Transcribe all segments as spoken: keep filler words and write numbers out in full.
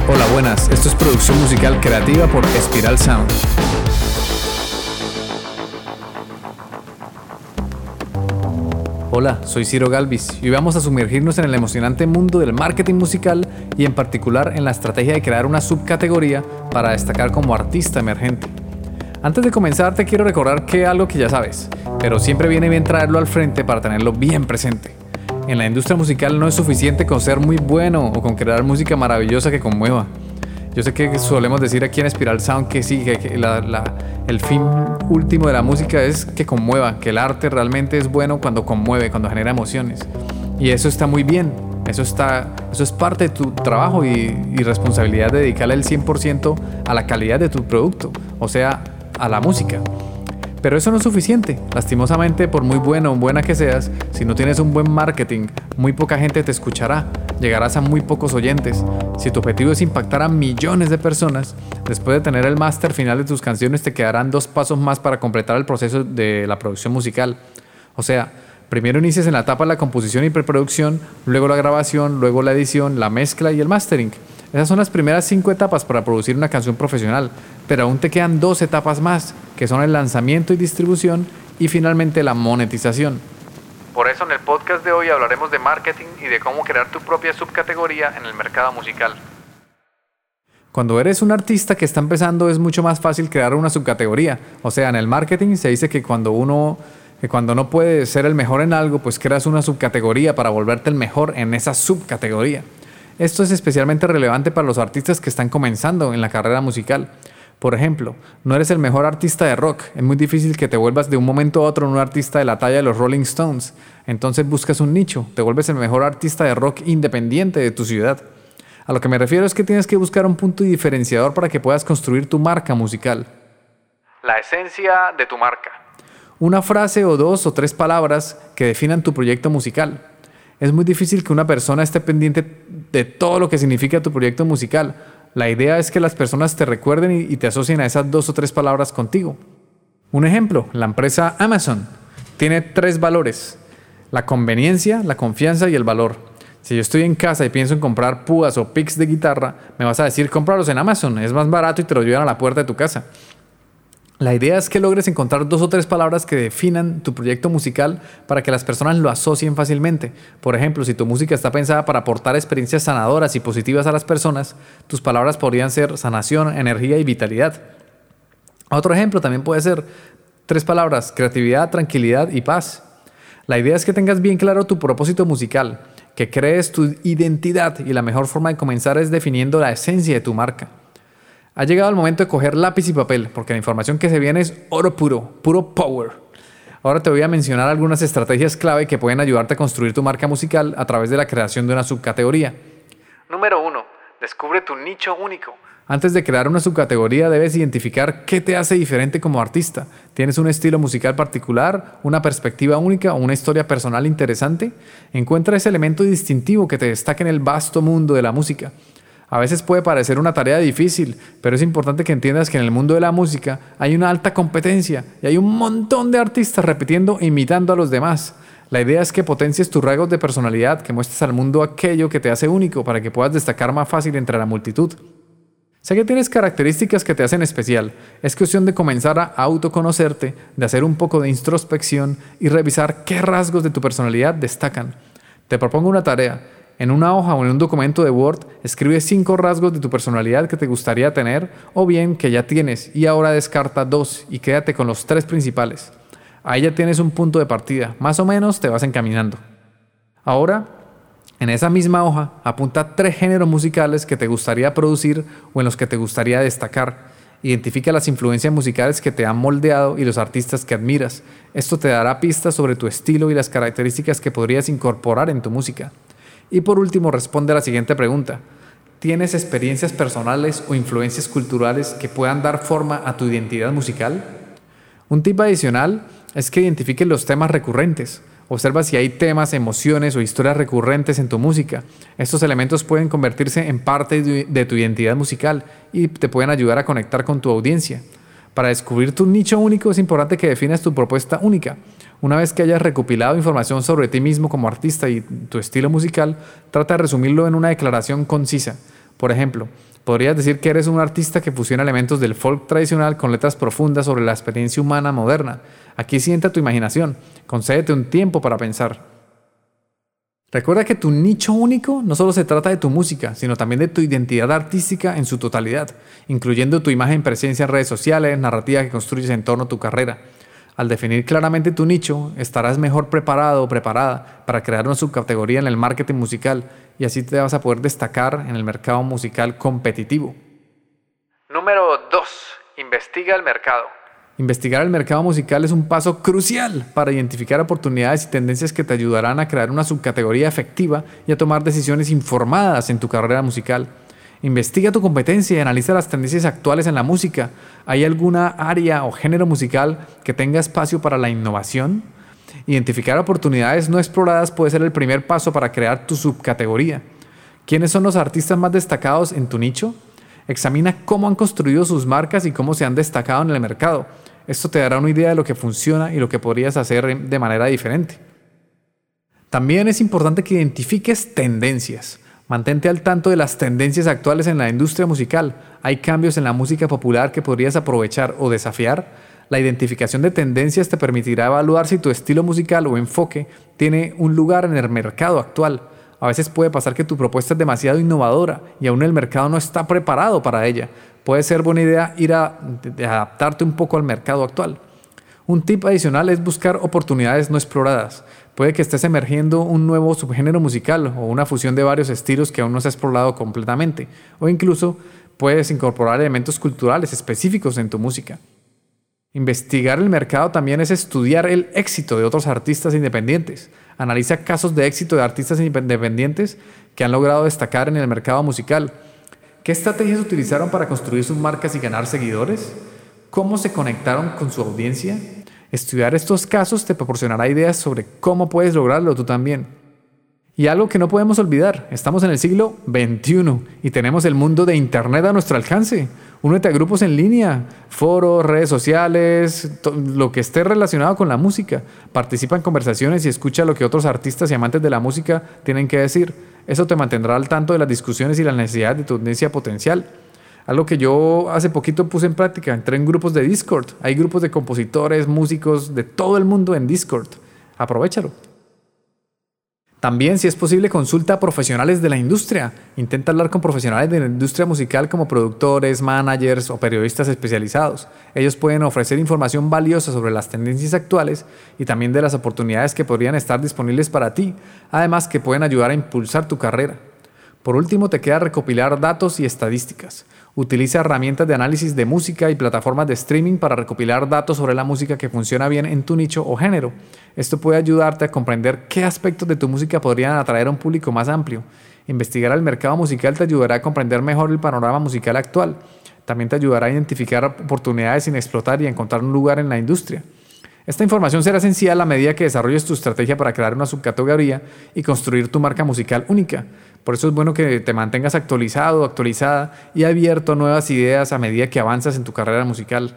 Hola, buenas. Esto es producción musical creativa por Espiral Sound. Hola, soy Ciro Galvis y hoy vamos a sumergirnos en el emocionante mundo del marketing musical y en particular en la estrategia de crear una subcategoría para destacar como artista emergente. Antes de comenzar te quiero recordar que algo que ya sabes, pero siempre viene bien traerlo al frente para tenerlo bien presente. En la industria musical no es suficiente con ser muy bueno o con crear música maravillosa que conmueva. Yo sé que solemos decir aquí en Espiral Sound que sí, que, que la, la, el fin último de la música es que conmueva, que el arte realmente es bueno cuando conmueve, cuando genera emociones. Y eso está muy bien, eso, está, eso es parte de tu trabajo y, y responsabilidad de dedicarle el cien por ciento a la calidad de tu producto, o sea, a la música. Pero eso no es suficiente. Lastimosamente, por muy bueno o buena que seas, si no tienes un buen marketing, muy poca gente te escuchará, llegarás a muy pocos oyentes. Si tu objetivo es impactar a millones de personas, después de tener el máster final de tus canciones te quedarán dos pasos más para completar el proceso de la producción musical. O sea, primero inicias en la etapa de la composición y preproducción, luego la grabación, luego la edición, la mezcla y el mastering. Esas son las primeras cinco etapas para producir una canción profesional, pero aún te quedan dos etapas más, que son el lanzamiento y distribución y finalmente la monetización. Por eso en el podcast de hoy hablaremos de marketing y de cómo crear tu propia subcategoría en el mercado musical. Cuando eres un artista que está empezando es mucho más fácil crear una subcategoría. O sea, en el marketing se dice que cuando uno que cuando no puedes ser el mejor en algo, pues creas una subcategoría para volverte el mejor en esa subcategoría. Esto es especialmente relevante para los artistas que están comenzando en la carrera musical. Por ejemplo, no eres el mejor artista de rock, es muy difícil que te vuelvas de un momento a otro un artista de la talla de los Rolling Stones. Entonces buscas un nicho, te vuelves el mejor artista de rock independiente de tu ciudad. A lo que me refiero es que tienes que buscar un punto diferenciador para que puedas construir tu marca musical. La esencia de tu marca. Una frase o dos o tres palabras que definan tu proyecto musical. Es muy difícil que una persona esté pendiente de todo lo que significa tu proyecto musical. La idea es que las personas te recuerden y te asocien a esas dos o tres palabras contigo. Un ejemplo, la empresa Amazon tiene tres valores: la conveniencia, la confianza y el valor. Si yo estoy en casa y pienso en comprar púas o picks de guitarra, me vas a decir cómpralos en Amazon, es más barato y te lo llevan a la puerta de tu casa. La idea es que logres encontrar dos o tres palabras que definan tu proyecto musical para que las personas lo asocien fácilmente. Por ejemplo, si tu música está pensada para aportar experiencias sanadoras y positivas a las personas, tus palabras podrían ser sanación, energía y vitalidad. Otro ejemplo también puede ser tres palabras: creatividad, tranquilidad y paz. La idea es que tengas bien claro tu propósito musical, que crees tu identidad, y la mejor forma de comenzar es definiendo la esencia de tu marca. Ha llegado el momento de coger lápiz y papel, porque la información que se viene es oro puro, puro power. Ahora te voy a mencionar algunas estrategias clave que pueden ayudarte a construir tu marca musical a través de la creación de una subcategoría. Número uno. Descubre tu nicho único. Antes de crear una subcategoría debes identificar qué te hace diferente como artista. ¿Tienes un estilo musical particular, una perspectiva única o una historia personal interesante? Encuentra ese elemento distintivo que te destaque en el vasto mundo de la música. A veces puede parecer una tarea difícil, pero es importante que entiendas que en el mundo de la música hay una alta competencia y hay un montón de artistas repitiendo e imitando a los demás. La idea es que potencies tus rasgos de personalidad, que muestres al mundo aquello que te hace único para que puedas destacar más fácil entre la multitud. Sé que tienes características que te hacen especial. Es cuestión de comenzar a autoconocerte, de hacer un poco de introspección y revisar qué rasgos de tu personalidad destacan. Te propongo una tarea. En una hoja o en un documento de Word, escribe cinco rasgos de tu personalidad que te gustaría tener o bien que ya tienes, y ahora descarta dos y quédate con los tres principales. Ahí ya tienes un punto de partida, más o menos te vas encaminando. Ahora, en esa misma hoja, apunta tres géneros musicales que te gustaría producir o en los que te gustaría destacar. Identifica las influencias musicales que te han moldeado y los artistas que admiras. Esto te dará pistas sobre tu estilo y las características que podrías incorporar en tu música. Y por último, responde a la siguiente pregunta. ¿Tienes experiencias personales o influencias culturales que puedan dar forma a tu identidad musical? Un tip adicional es que identifiques los temas recurrentes. Observa si hay temas, emociones o historias recurrentes en tu música. Estos elementos pueden convertirse en parte de tu identidad musical y te pueden ayudar a conectar con tu audiencia. Para descubrir tu nicho único es importante que definas tu propuesta única. Una vez que hayas recopilado información sobre ti mismo como artista y tu estilo musical, trata de resumirlo en una declaración concisa. Por ejemplo, Podrías decir que eres un artista que fusiona elementos del folk tradicional con letras profundas sobre la experiencia humana moderna. Aquí sienta tu imaginación, concédete un tiempo para pensar. Recuerda que tu nicho único no solo se trata de tu música, sino también de tu identidad artística en su totalidad, incluyendo tu imagen, presencia en redes sociales, narrativa que construyes en torno a tu carrera. Al definir claramente tu nicho, estarás mejor preparado o preparada para crear una subcategoría en el marketing musical y así te vas a poder destacar en el mercado musical competitivo. Número dos. Investiga el mercado. Investigar el mercado musical es un paso crucial para identificar oportunidades y tendencias que te ayudarán a crear una subcategoría efectiva y a tomar decisiones informadas en tu carrera musical. Investiga tu competencia y analiza las tendencias actuales en la música. ¿Hay alguna área o género musical que tenga espacio para la innovación? Identificar oportunidades no exploradas puede ser el primer paso para crear tu subcategoría. ¿Quiénes son los artistas más destacados en tu nicho? Examina cómo han construido sus marcas y cómo se han destacado en el mercado. Esto te dará una idea de lo que funciona y lo que podrías hacer de manera diferente. También es importante que identifiques tendencias. Mantente al tanto de las tendencias actuales en la industria musical. ¿Hay cambios en la música popular que podrías aprovechar o desafiar? La identificación de tendencias te permitirá evaluar si tu estilo musical o enfoque tiene un lugar en el mercado actual. A veces puede pasar que tu propuesta es demasiado innovadora y aún el mercado no está preparado para ella. Puede ser buena idea ir a, a adaptarte un poco al mercado actual. Un tip adicional es buscar oportunidades no exploradas. Puede que estés emergiendo un nuevo subgénero musical o una fusión de varios estilos que aún no se ha explorado completamente, o incluso puedes incorporar elementos culturales específicos en tu música. Investigar el mercado también es estudiar el éxito de otros artistas independientes. Analiza casos de éxito de artistas independientes que han logrado destacar en el mercado musical. ¿Qué estrategias utilizaron para construir sus marcas y ganar seguidores? ¿Cómo se conectaron con su audiencia? Estudiar estos casos te proporcionará ideas sobre cómo puedes lograrlo tú también. Y algo que no podemos olvidar, estamos en el siglo veintiuno y tenemos el mundo de Internet a nuestro alcance. Únete a grupos en línea, foros, redes sociales, lo que esté relacionado con la música. Participa en conversaciones y escucha lo que otros artistas y amantes de la música tienen que decir. Eso te mantendrá al tanto de las discusiones y las necesidades de tu audiencia potencial. Algo que yo hace poquito puse en práctica, entré en grupos de Discord. Hay grupos de compositores, músicos, de todo el mundo en Discord. Aprovéchalo. También, si es posible, consulta a profesionales de la industria. Intenta hablar con profesionales de la industria musical como productores, managers o periodistas especializados. Ellos pueden ofrecer información valiosa sobre las tendencias actuales y también de las oportunidades que podrían estar disponibles para ti, además que pueden ayudar a impulsar tu carrera. Por último, te queda recopilar datos y estadísticas. Utiliza herramientas de análisis de música y plataformas de streaming para recopilar datos sobre la música que funciona bien en tu nicho o género. Esto puede ayudarte a comprender qué aspectos de tu música podrían atraer a un público más amplio. Investigar el mercado musical te ayudará a comprender mejor el panorama musical actual. También te ayudará a identificar oportunidades sin explotar y a encontrar un lugar en la industria. Esta información será esencial a medida que desarrolles tu estrategia para crear una subcategoría y construir tu marca musical única. Por eso es bueno que te mantengas actualizado, actualizada y abierto a nuevas ideas a medida que avanzas en tu carrera musical.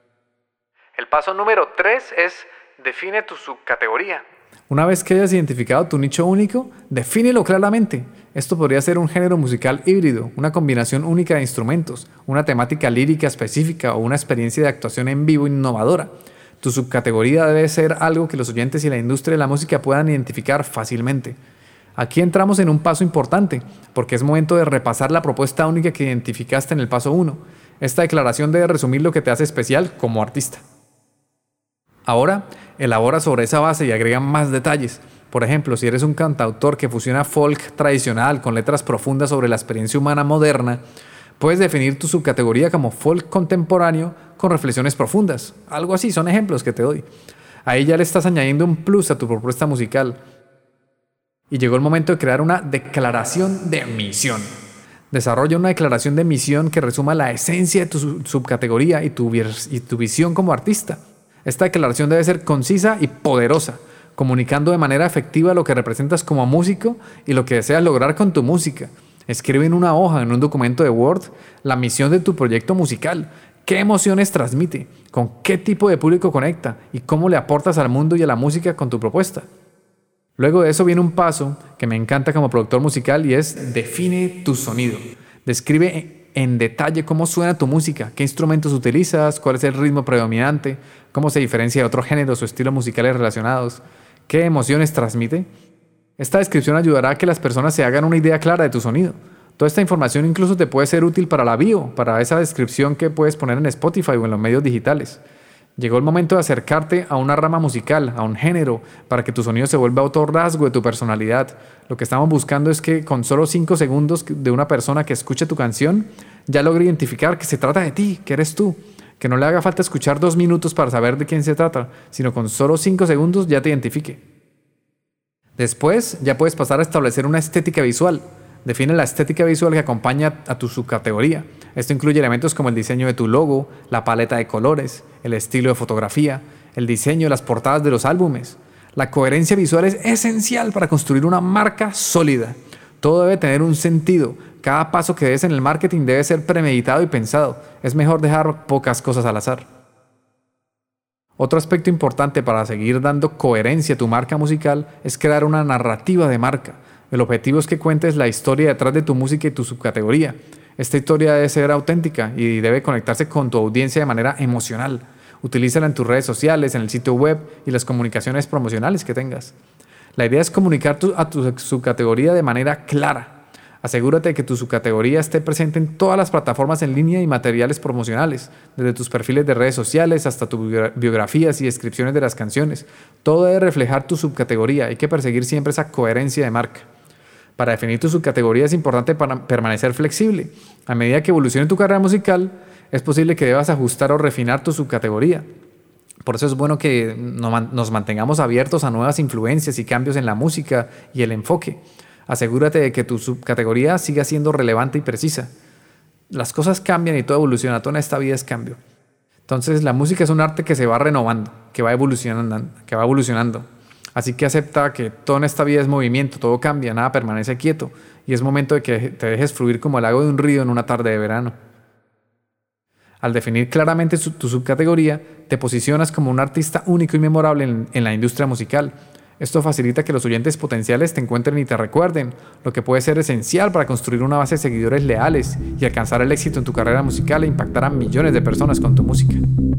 El paso número tres es define tu subcategoría. Una vez que hayas identificado tu nicho único, defínelo claramente. Esto podría ser un género musical híbrido, una combinación única de instrumentos, una temática lírica específica o una experiencia de actuación en vivo innovadora. Tu subcategoría debe ser algo que los oyentes y la industria de la música puedan identificar fácilmente. Aquí entramos en un paso importante, porque es momento de repasar la propuesta única que identificaste en el paso uno. Esta declaración debe resumir lo que te hace especial como artista. Ahora, elabora sobre esa base y agrega más detalles. Por ejemplo, si eres un cantautor que fusiona folk tradicional con letras profundas sobre la experiencia humana moderna, puedes definir tu subcategoría como folk contemporáneo con reflexiones profundas. Algo así, son ejemplos que te doy. Ahí ya le estás añadiendo un plus a tu propuesta musical. Y llegó el momento de crear una declaración de misión. Desarrolla una declaración de misión que resuma la esencia de tu subcategoría y tu, y tu visión como artista. Esta declaración debe ser concisa y poderosa, comunicando de manera efectiva lo que representas como músico y lo que deseas lograr con tu música. Escribe en una hoja, en un documento de Word, la misión de tu proyecto musical. ¿Qué emociones transmite? ¿Con qué tipo de público conecta? ¿Y cómo le aportas al mundo y a la música con tu propuesta? Luego de eso viene un paso que me encanta como productor musical y es define tu sonido. Describe en detalle cómo suena tu música, qué instrumentos utilizas, cuál es el ritmo predominante, cómo se diferencia de otros géneros o estilos musicales relacionados, qué emociones transmite. Esta descripción ayudará a que las personas se hagan una idea clara de tu sonido. Toda esta información incluso te puede ser útil para la bio, para esa descripción que puedes poner en Spotify o en los medios digitales. Llegó el momento de acercarte a una rama musical, a un género, para que tu sonido se vuelva otro rasgo de tu personalidad. Lo que estamos buscando es que con solo cinco segundos de una persona que escuche tu canción, ya logre identificar que se trata de ti, que eres tú. Que no le haga falta escuchar dos minutos para saber de quién se trata, sino con solo cinco segundos ya te identifique. Después ya puedes pasar a establecer una estética visual. Define la estética visual que acompaña a tu subcategoría. Esto incluye elementos como el diseño de tu logo, la paleta de colores, el estilo de fotografía, el diseño de las portadas de los álbumes. La coherencia visual es esencial para construir una marca sólida. Todo debe tener un sentido. Cada paso que des en el marketing debe ser premeditado y pensado. Es mejor dejar pocas cosas al azar. Otro aspecto importante para seguir dando coherencia a tu marca musical es crear una narrativa de marca. El objetivo es que cuentes la historia detrás de tu música y tu subcategoría. Esta historia debe ser auténtica y debe conectarse con tu audiencia de manera emocional. Utilízala en tus redes sociales, en el sitio web y las comunicaciones promocionales que tengas. La idea es comunicar tu, a tu subcategoría de manera clara. Asegúrate de que tu subcategoría esté presente en todas las plataformas en línea y materiales promocionales, desde tus perfiles de redes sociales hasta tus biografías y descripciones de las canciones. Todo debe reflejar tu subcategoría. Hay que perseguir siempre esa coherencia de marca. Para definir tu subcategoría es importante para permanecer flexible. A medida que evolucione tu carrera musical, es posible que debas ajustar o refinar tu subcategoría. Por eso es bueno que nos mantengamos abiertos a nuevas influencias y cambios en la música y el enfoque. Asegúrate de que tu subcategoría siga siendo relevante y precisa. Las cosas cambian y todo evoluciona, toda esta vida es cambio. Entonces la música es un arte que se va renovando, que va evolucionando, que va evolucionando. Así que acepta que todo en esta vida es movimiento, todo cambia, nada permanece quieto y es momento de que te dejes fluir como el agua de un río en una tarde de verano. Al definir claramente su, tu subcategoría, te posicionas como un artista único y memorable en, en la industria musical. Esto facilita que los oyentes potenciales te encuentren y te recuerden, lo que puede ser esencial para construir una base de seguidores leales y alcanzar el éxito en tu carrera musical e impactar a millones de personas con tu música.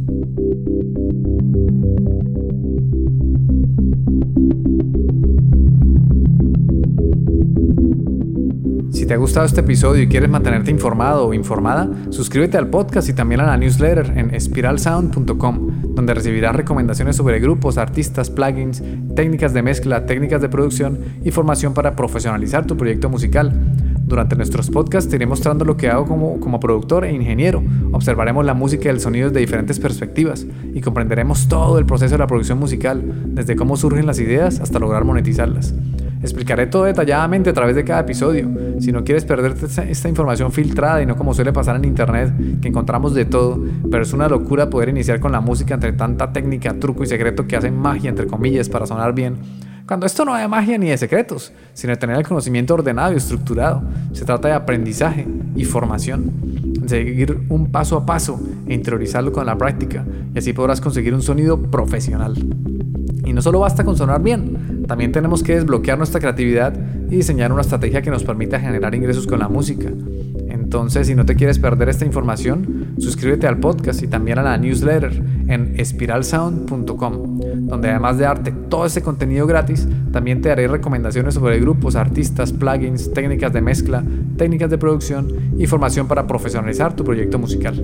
Si te ha gustado este episodio y quieres mantenerte informado o informada, suscríbete al podcast y también a la newsletter en espiral sound punto com, donde recibirás recomendaciones sobre grupos, artistas, plugins, técnicas de mezcla, técnicas de producción y formación para profesionalizar tu proyecto musical. Durante nuestros podcasts te iré mostrando lo que hago como, como productor e ingeniero. Observaremos la música y el sonido desde diferentes perspectivas y comprenderemos todo el proceso de la producción musical, desde cómo surgen las ideas hasta lograr monetizarlas. Explicaré todo detalladamente a través de cada episodio. Si no quieres perderte esta información filtrada y no como suele pasar en internet, que encontramos de todo, pero es una locura poder iniciar con la música entre tanta técnica, truco y secreto que hacen magia entre comillas para sonar bien, cuando esto no es de magia ni de secretos, sino de tener el conocimiento ordenado y estructurado. Se trata de aprendizaje y formación, seguir un paso a paso e interiorizarlo con la práctica, y así podrás conseguir un sonido profesional. Y no solo basta con sonar bien, también tenemos que desbloquear nuestra creatividad y diseñar una estrategia que nos permita generar ingresos con la música. Entonces, si no te quieres perder esta información, suscríbete al podcast y también a la newsletter en espiral sound punto com, donde además de darte todo este contenido gratis, también te daré recomendaciones sobre grupos, artistas, plugins, técnicas de mezcla, técnicas de producción y formación para profesionalizar tu proyecto musical.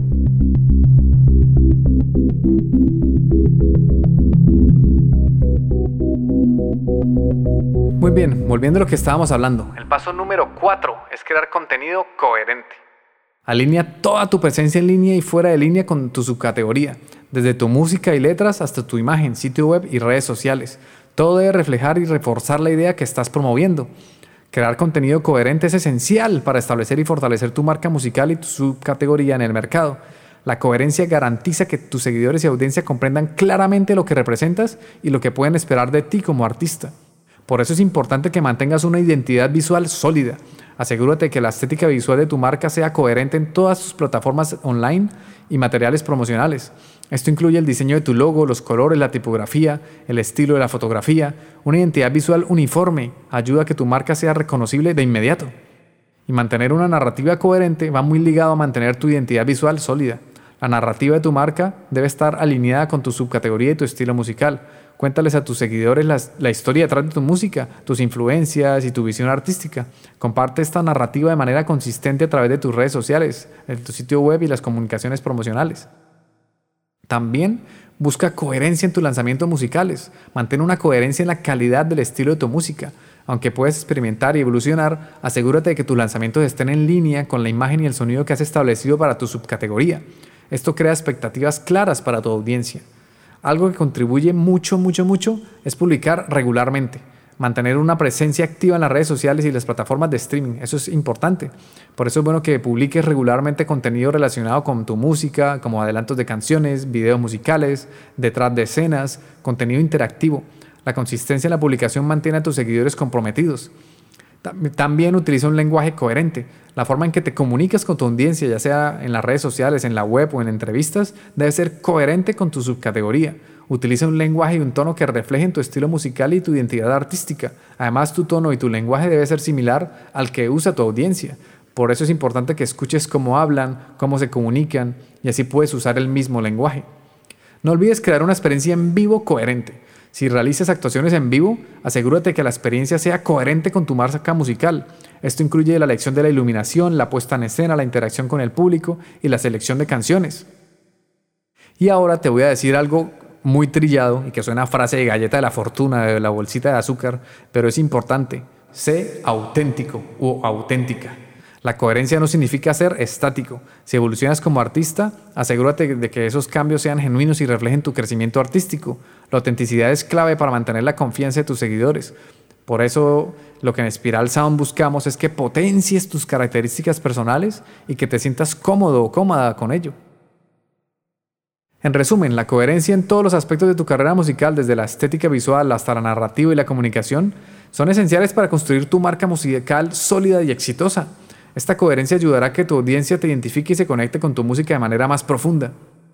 Muy bien, volviendo a lo que estábamos hablando. El paso número cuatro es crear contenido coherente. Alinea toda tu presencia en línea y fuera de línea con tu subcategoría, desde tu música y letras hasta tu imagen, sitio web y redes sociales. Todo debe reflejar y reforzar la idea que estás promoviendo. Crear contenido coherente es esencial para establecer y fortalecer tu marca musical y tu subcategoría en el mercado. La coherencia garantiza que tus seguidores y audiencia comprendan claramente lo que representas y lo que pueden esperar de ti como artista. Por eso es importante que mantengas una identidad visual sólida. Asegúrate que la estética visual de tu marca sea coherente en todas tus plataformas online y materiales promocionales. Esto incluye el diseño de tu logo, los colores, la tipografía, el estilo de la fotografía. Una identidad visual uniforme ayuda a que tu marca sea reconocible de inmediato. Y mantener una narrativa coherente va muy ligado a mantener tu identidad visual sólida. La narrativa de tu marca debe estar alineada con tu subcategoría y tu estilo musical. Cuéntales a tus seguidores las, la historia detrás de tu música, tus influencias y tu visión artística. Comparte esta narrativa de manera consistente a través de tus redes sociales, en tu sitio web y las comunicaciones promocionales. También busca coherencia en tus lanzamientos musicales. Mantén una coherencia en la calidad del estilo de tu música. Aunque puedes experimentar y evolucionar, asegúrate de que tus lanzamientos estén en línea con la imagen y el sonido que has establecido para tu subcategoría. Esto crea expectativas claras para tu audiencia. Algo que contribuye mucho, mucho, mucho es publicar regularmente. Mantener una presencia activa en las redes sociales y las plataformas de streaming. Eso es importante. Por eso es bueno que publiques regularmente contenido relacionado con tu música, como adelantos de canciones, videos musicales, detrás de escenas, contenido interactivo. La consistencia en la publicación mantiene a tus seguidores comprometidos. También utiliza un lenguaje coherente. La forma en que te comunicas con tu audiencia, ya sea en las redes sociales, en la web o en entrevistas, debe ser coherente con tu subcategoría. Utiliza un lenguaje y un tono que reflejen tu estilo musical y tu identidad artística. Además, tu tono y tu lenguaje debe ser similar al que usa tu audiencia. Por eso es importante que escuches cómo hablan, cómo se comunican, y así puedes usar el mismo lenguaje. No olvides crear una experiencia en vivo coherente. Si realizas actuaciones en vivo, asegúrate que la experiencia sea coherente con tu marca musical. Esto incluye la elección de la iluminación, la puesta en escena, la interacción con el público y la selección de canciones. Y ahora te voy a decir algo muy trillado y que suena a frase de galleta de la fortuna, de la bolsita de azúcar, pero es importante. Sé auténtico o auténtica. La coherencia no significa ser estático. Si evolucionas como artista, asegúrate de que esos cambios sean genuinos y reflejen tu crecimiento artístico. La autenticidad es clave para mantener la confianza de tus seguidores. Por eso, lo que en Espiral Sound buscamos es que potencies tus características personales y que te sientas cómodo o cómoda con ello. En resumen, la coherencia en todos los aspectos de tu carrera musical, desde la estética visual hasta la narrativa y la comunicación, son esenciales para construir tu marca musical sólida y exitosa. Esta coherencia ayudará a que tu audiencia te identifique y se conecte con tu música de manera más profunda.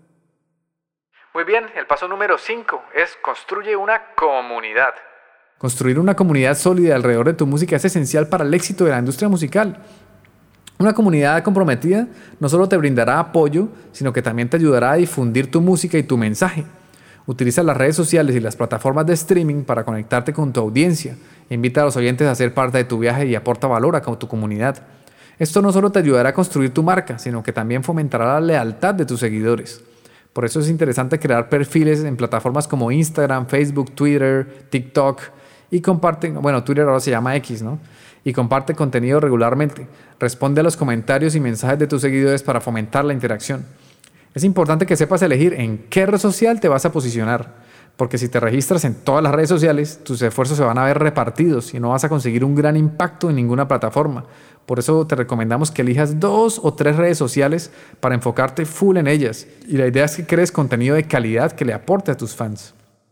Muy bien, el paso número cinco es construye una comunidad. Construir una comunidad sólida alrededor de tu música es esencial para el éxito de la industria musical. Una comunidad comprometida no solo te brindará apoyo, sino que también te ayudará a difundir tu música y tu mensaje. Utiliza las redes sociales y las plataformas de streaming para conectarte con tu audiencia. Invita a los oyentes a ser parte de tu viaje y aporta valor a tu comunidad. Esto no solo te ayudará a construir tu marca, sino que también fomentará la lealtad de tus seguidores. Por eso es interesante crear perfiles en plataformas como Instagram, Facebook, Twitter, TikTok y comparte, bueno, Twitter ahora se llama X, ¿no? Y comparte contenido regularmente. Responde a los comentarios y mensajes de tus seguidores para fomentar la interacción. Es importante que sepas elegir en qué red social te vas a posicionar, porque si te registras en todas las redes sociales, tus esfuerzos se van a ver repartidos y no vas a conseguir un gran impacto en ninguna plataforma. Por eso te recomendamos que elijas dos o tres redes sociales para enfocarte full en ellas. Y la idea es que crees contenido de calidad que le aporte a tus fans.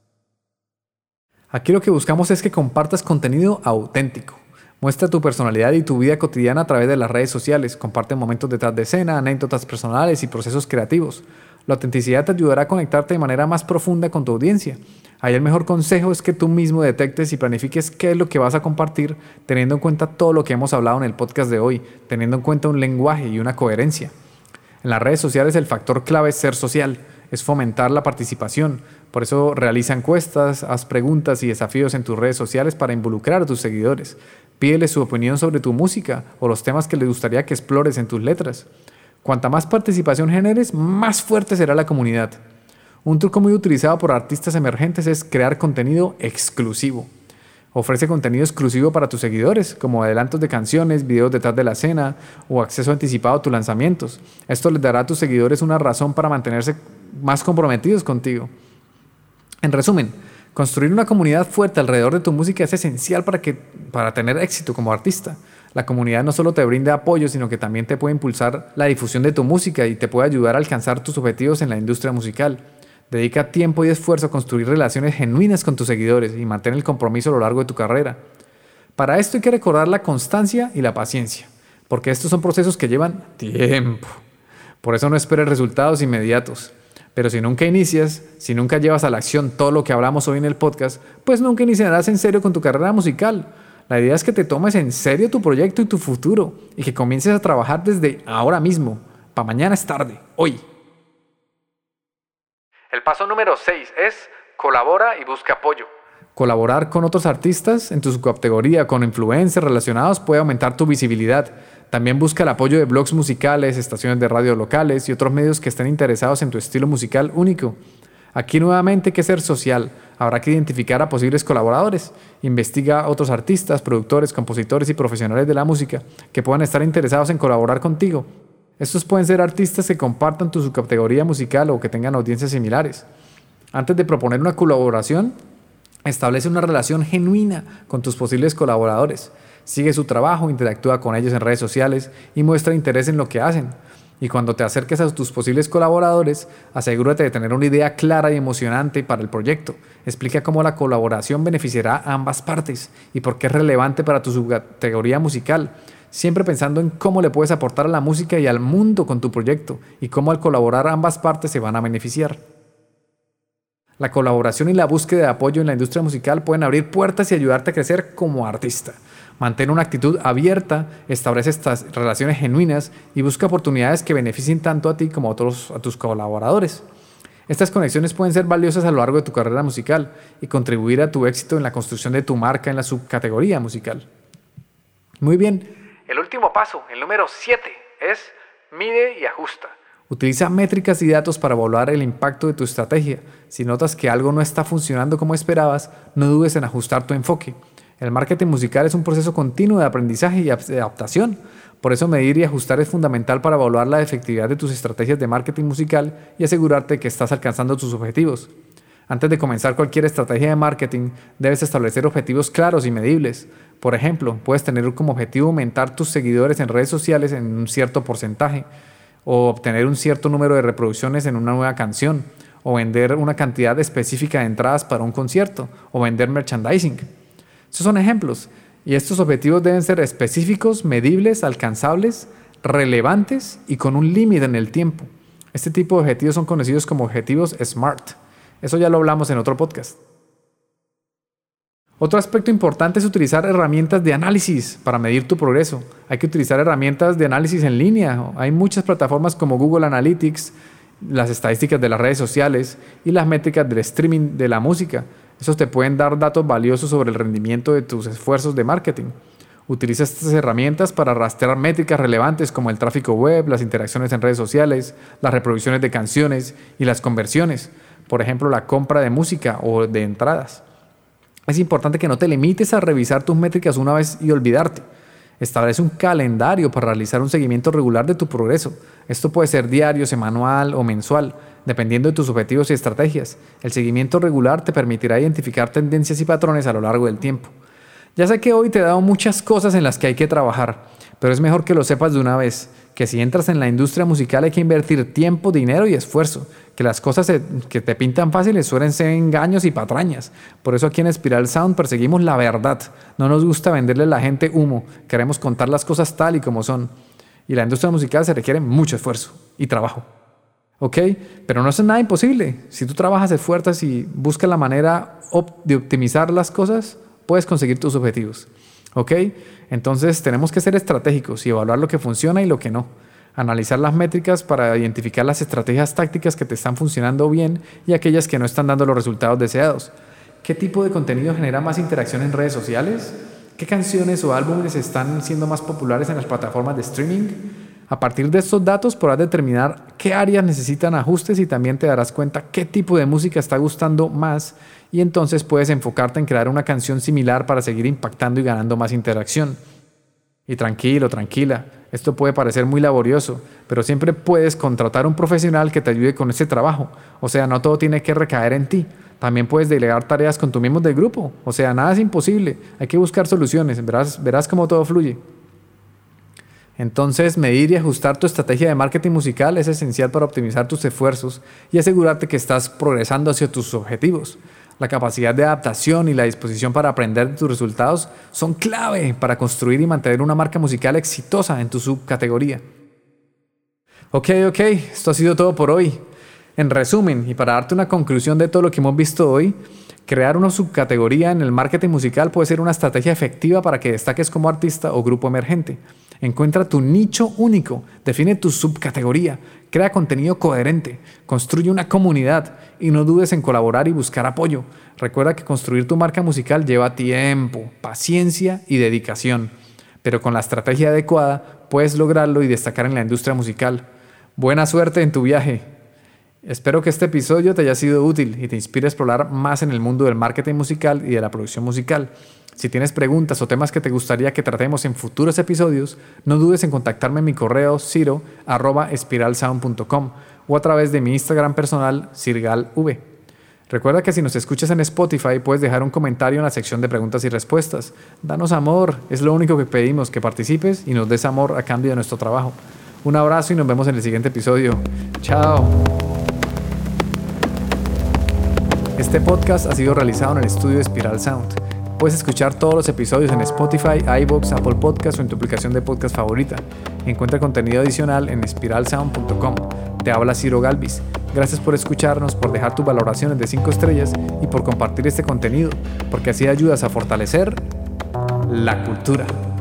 Aquí lo que buscamos es que compartas contenido auténtico. Muestra tu personalidad y tu vida cotidiana a través de las redes sociales. Comparte momentos detrás de escena, anécdotas personales y procesos creativos. La autenticidad te ayudará a conectarte de manera más profunda con tu audiencia. Ahí el mejor consejo es que tú mismo detectes y planifiques qué es lo que vas a compartir, teniendo en cuenta todo lo que hemos hablado en el podcast de hoy, teniendo en cuenta un lenguaje y una coherencia. En las redes sociales el factor clave es ser social, es fomentar la participación. Por eso realiza encuestas, haz preguntas y desafíos en tus redes sociales para involucrar a tus seguidores. Pídeles su opinión sobre tu música o los temas que les gustaría que explores en tus letras. Cuanta más participación generes, más fuerte será la comunidad. Un truco muy utilizado por artistas emergentes es crear contenido exclusivo. Ofrece contenido exclusivo para tus seguidores, como adelantos de canciones, videos detrás de la escena o acceso anticipado a tus lanzamientos. Esto les dará a tus seguidores una razón para mantenerse más comprometidos contigo. En resumen, construir una comunidad fuerte alrededor de tu música es esencial para, que, para tener éxito como artista. La comunidad no solo te brinda apoyo, sino que también te puede impulsar la difusión de tu música y te puede ayudar a alcanzar tus objetivos en la industria musical. Dedica tiempo y esfuerzo a construir relaciones genuinas con tus seguidores y mantén el compromiso a lo largo de tu carrera. Para esto hay que recordar la constancia y la paciencia, porque estos son procesos que llevan tiempo. Por eso no esperes resultados inmediatos. Pero si nunca inicias, si nunca llevas a la acción todo lo que hablamos hoy en el podcast, pues nunca iniciarás en serio con tu carrera musical. La idea es que te tomes en serio tu proyecto y tu futuro y que comiences a trabajar desde ahora mismo. Para mañana es tarde, hoy. El paso número seis es colabora y busca apoyo. Colaborar con otros artistas en tu subcategoría con influencers relacionados puede aumentar tu visibilidad. También busca el apoyo de blogs musicales, estaciones de radio locales y otros medios que estén interesados en tu estilo musical único. Aquí nuevamente hay que ser social. Habrá que identificar a posibles colaboradores. Investiga a otros artistas, productores, compositores y profesionales de la música que puedan estar interesados en colaborar contigo. Estos pueden ser artistas que compartan tu subcategoría musical o que tengan audiencias similares. Antes de proponer una colaboración, establece una relación genuina con tus posibles colaboradores. Sigue su trabajo, interactúa con ellos en redes sociales y muestra interés en lo que hacen. Y cuando te acerques a tus posibles colaboradores, asegúrate de tener una idea clara y emocionante para el proyecto. Explica cómo la colaboración beneficiará a ambas partes y por qué es relevante para tu subcategoría musical, siempre pensando en cómo le puedes aportar a la música y al mundo con tu proyecto y cómo al colaborar ambas partes se van a beneficiar. La colaboración y la búsqueda de apoyo en la industria musical pueden abrir puertas y ayudarte a crecer como artista. Mantén una actitud abierta, establece estas relaciones genuinas y busca oportunidades que beneficien tanto a ti como a, otros, a tus colaboradores. Estas conexiones pueden ser valiosas a lo largo de tu carrera musical y contribuir a tu éxito en la construcción de tu marca en la subcategoría musical. Muy bien. El último paso, el número siete, es mide y ajusta. Utiliza métricas y datos para evaluar el impacto de tu estrategia. Si notas que algo no está funcionando como esperabas, no dudes en ajustar tu enfoque. El marketing musical es un proceso continuo de aprendizaje y adaptación. Por eso medir y ajustar es fundamental para evaluar la efectividad de tus estrategias de marketing musical y asegurarte que estás alcanzando tus objetivos. Antes de comenzar cualquier estrategia de marketing, debes establecer objetivos claros y medibles. Por ejemplo, puedes tener como objetivo aumentar tus seguidores en redes sociales en un cierto porcentaje, o obtener un cierto número de reproducciones en una nueva canción, o vender una cantidad específica de entradas para un concierto, o vender merchandising. Estos son ejemplos, y estos objetivos deben ser específicos, medibles, alcanzables, relevantes y con un límite en el tiempo. Este tipo de objetivos son conocidos como objetivos SMART. Eso ya lo hablamos en otro podcast. Otro aspecto importante es utilizar herramientas de análisis para medir tu progreso. Hay que utilizar herramientas de análisis en línea. Hay muchas plataformas como Google Analytics, las estadísticas de las redes sociales y las métricas del streaming de la música. Esos te pueden dar datos valiosos sobre el rendimiento de tus esfuerzos de marketing. Utiliza estas herramientas para rastrear métricas relevantes como el tráfico web, las interacciones en redes sociales, las reproducciones de canciones y las conversiones. Por ejemplo, la compra de música o de entradas. Es importante que no te limites a revisar tus métricas una vez y olvidarte. Establece un calendario para realizar un seguimiento regular de tu progreso. Esto puede ser diario, semanal o mensual, dependiendo de tus objetivos y estrategias. El seguimiento regular te permitirá identificar tendencias y patrones a lo largo del tiempo. Ya sé que hoy te he dado muchas cosas en las que hay que trabajar, pero es mejor que lo sepas de una vez, que si entras en la industria musical hay que invertir tiempo, dinero y esfuerzo, que las cosas que te pintan fáciles suelen ser engaños y patrañas. Por eso aquí en Espiral Sound perseguimos la verdad. No nos gusta venderle a la gente humo, queremos contar las cosas tal y como son. Y la industria musical se requiere mucho esfuerzo y trabajo. ¿Ok? Pero no es nada imposible. Si tú trabajas, esfuerzas y buscas la manera de optimizar las cosas, puedes conseguir tus objetivos. ¿Ok? Entonces tenemos que ser estratégicos y evaluar lo que funciona y lo que no. Analizar las métricas para identificar las estrategias tácticas que te están funcionando bien y aquellas que no están dando los resultados deseados. ¿Qué tipo de contenido genera más interacción en redes sociales? ¿Qué canciones o álbumes están siendo más populares en las plataformas de streaming? A partir de estos datos podrás determinar qué áreas necesitan ajustes y también te darás cuenta qué tipo de música está gustando más y entonces puedes enfocarte en crear una canción similar para seguir impactando y ganando más interacción. Y tranquilo, tranquila, esto puede parecer muy laborioso, pero siempre puedes contratar un profesional que te ayude con ese trabajo. O sea, no todo tiene que recaer en ti. También puedes delegar tareas con tus miembros del grupo. O sea, nada es imposible. Hay que buscar soluciones. Verás, verás cómo todo fluye. Entonces, medir y ajustar tu estrategia de marketing musical es esencial para optimizar tus esfuerzos y asegurarte que estás progresando hacia tus objetivos. La capacidad de adaptación y la disposición para aprender de tus resultados son clave para construir y mantener una marca musical exitosa en tu subcategoría. Ok, ok, esto ha sido todo por hoy. En resumen, y para darte una conclusión de todo lo que hemos visto hoy, Crear una subcategoría en el marketing musical puede ser una estrategia efectiva para que destaques como artista o grupo emergente. Encuentra tu nicho único, define tu subcategoría, crea contenido coherente, construye una comunidad y no dudes en colaborar y buscar apoyo. Recuerda que construir tu marca musical lleva tiempo, paciencia y dedicación, pero con la estrategia adecuada puedes lograrlo y destacar en la industria musical. Buena suerte en tu viaje. Espero que este episodio te haya sido útil y te inspire a explorar más en el mundo del marketing musical y de la producción musical. Si tienes preguntas o temas que te gustaría que tratemos en futuros episodios, no dudes en contactarme en mi correo ciro arroba espiralsound punto com o a través de mi Instagram personal sirgalv. Recuerda que si nos escuchas en Spotify puedes dejar un comentario en la sección de preguntas y respuestas. Danos amor, es lo único que pedimos, que participes y nos des amor a cambio de nuestro trabajo. Un abrazo y nos vemos en el siguiente episodio. Chao. Este podcast ha sido realizado en el estudio de Spiral Sound. Puedes escuchar todos los episodios en Spotify, iVoox, Apple Podcasts o en tu aplicación de podcast favorita. Encuentra contenido adicional en spiral sound punto com. Te habla Ciro Galvis. Gracias por escucharnos, por dejar tus valoraciones de cinco estrellas y por compartir este contenido, porque así ayudas a fortalecer la cultura.